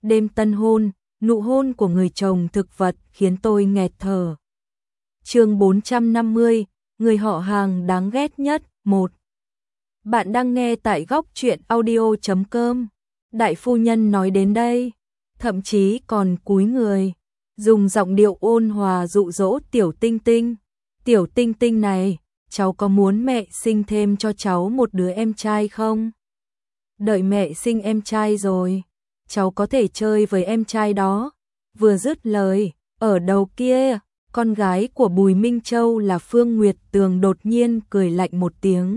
đêm tân hôn, nụ hôn của người chồng thực vật khiến tôi nghẹt thở. Chương 450, người họ hàng đáng ghét nhất, 1. Bạn đang nghe tại góc truyện audio.com. Đại phu nhân nói đến đây, thậm chí còn cúi người, dùng giọng điệu ôn hòa dụ dỗ Tiểu Tinh Tinh. Tiểu Tinh Tinh này, cháu có muốn mẹ sinh thêm cho cháu một đứa em trai không? Đợi mẹ sinh em trai rồi, cháu có thể chơi với em trai đó. Vừa dứt lời, ở đầu kia, con gái của Bùi Minh Châu là Phương Nguyệt Tường đột nhiên cười lạnh một tiếng.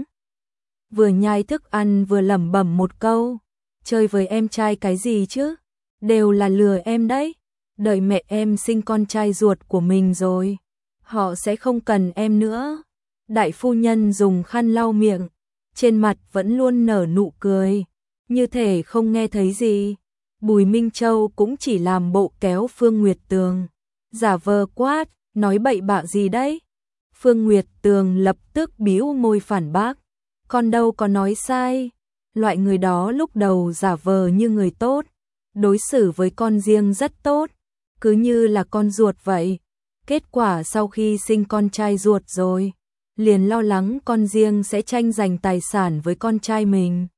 Vừa nhai thức ăn vừa lẩm bẩm một câu, chơi với em trai cái gì chứ? Đều là lừa em đấy. Đợi mẹ em sinh con trai ruột của mình rồi, họ sẽ không cần em nữa. Đại phu nhân dùng khăn lau miệng, trên mặt vẫn luôn nở nụ cười, như thể không nghe thấy gì. Bùi Minh Châu cũng chỉ làm bộ kéo Phương Nguyệt Tường, giả vờ quát, nói bậy bạ gì đấy? Phương Nguyệt Tường lập tức bĩu môi phản bác, con đâu có nói sai, loại người đó lúc đầu giả vờ như người tốt, đối xử với con riêng rất tốt, cứ như là con ruột vậy. Kết quả sau khi sinh con trai ruột rồi, liền lo lắng con riêng sẽ tranh giành tài sản với con trai mình.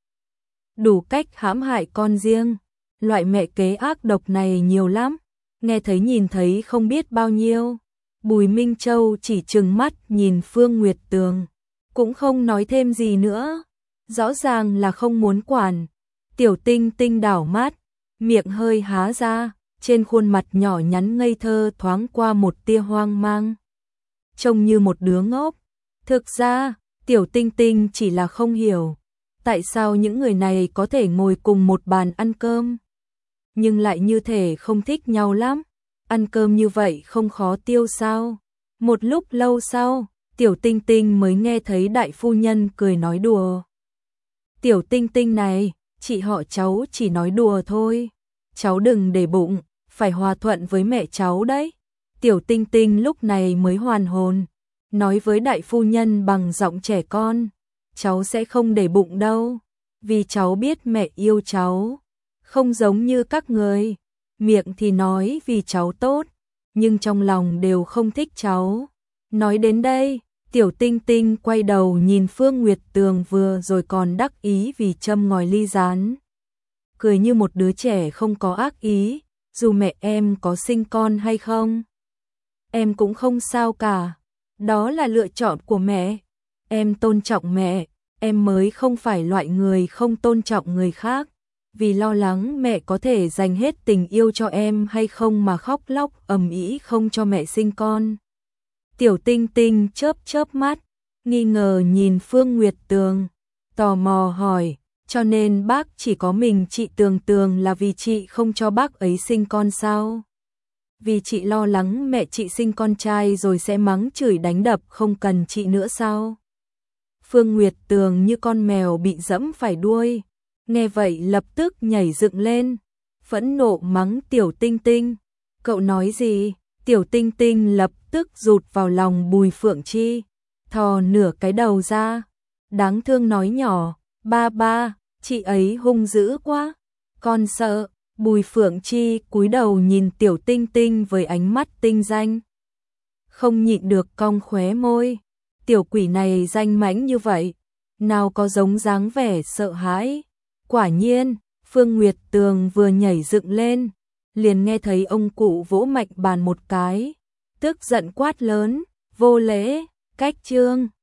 Đủ cách hãm hại con riêng, loại mẹ kế ác độc này nhiều lắm, nghe thấy nhìn thấy không biết bao nhiêu. Bùi Minh Châu chỉ trừng mắt nhìn Phương Nguyệt Tường, cũng không nói thêm gì nữa, rõ ràng là không muốn quản. Tiểu Tinh Tinh đảo mắt, miệng hơi há ra, trên khuôn mặt nhỏ nhắn ngây thơ thoáng qua một tia hoang mang, trông như một đứa ngốc. Thực ra, Tiểu Tinh Tinh chỉ là không hiểu, tại sao những người này có thể ngồi cùng một bàn ăn cơm, nhưng lại như thể không thích nhau lắm. Ăn cơm như vậy không khó tiêu sao? Một lúc lâu sau, Tiểu Tinh Tinh mới nghe thấy đại phu nhân cười nói đùa. Tiểu Tinh Tinh này, chị họ cháu chỉ nói đùa thôi, cháu đừng để bụng, phải hòa thuận với mẹ cháu đấy. Tiểu Tinh Tinh lúc này mới hoàn hồn, nói với đại phu nhân bằng giọng trẻ con, cháu sẽ không để bụng đâu, vì cháu biết mẹ yêu cháu, không giống như các người, miệng thì nói vì cháu tốt, nhưng trong lòng đều không thích cháu. Nói đến đây, Tiểu Tinh Tinh quay đầu nhìn Phương Nguyệt Tường vừa rồi còn đắc ý vì châm ngòi ly rán, cười như một đứa trẻ không có ác ý, dù mẹ em có sinh con hay không, em cũng không sao cả, đó là lựa chọn của mẹ, em tôn trọng mẹ, em mới không phải loại người không tôn trọng người khác, vì lo lắng mẹ có thể dành hết tình yêu cho em hay không mà khóc lóc ầm ĩ không cho mẹ sinh con. Tiểu Tinh Tinh chớp chớp mắt, nghi ngờ nhìn Phương Nguyệt Tường, tò mò hỏi, cho nên bác chỉ có mình chị Tường Tường là vì chị không cho bác ấy sinh con sao? Vì chị lo lắng mẹ chị sinh con trai rồi sẽ mắng chửi đánh đập không cần chị nữa sao? Phương Nguyệt Tường như con mèo bị dẫm phải đuôi, nghe vậy lập tức nhảy dựng lên, phẫn nộ mắng Tiểu Tinh Tinh. Cậu nói gì? Tiểu Tinh Tinh lập tức rụt vào lòng Bùi Phượng Chi, thò nửa cái đầu ra, đáng thương nói nhỏ, ba ba, chị ấy hung dữ quá, con sợ. Bùi Phượng Chi cúi đầu nhìn Tiểu Tinh Tinh với ánh mắt tinh danh, không nhịn được cong khóe môi, tiểu quỷ này danh mãnh như vậy, nào có giống dáng vẻ sợ hãi. Quả nhiên, Phương Nguyệt Tường vừa nhảy dựng lên, liền nghe thấy ông cụ vỗ mạnh bàn một cái, tức giận quát lớn, vô lễ, cách chương.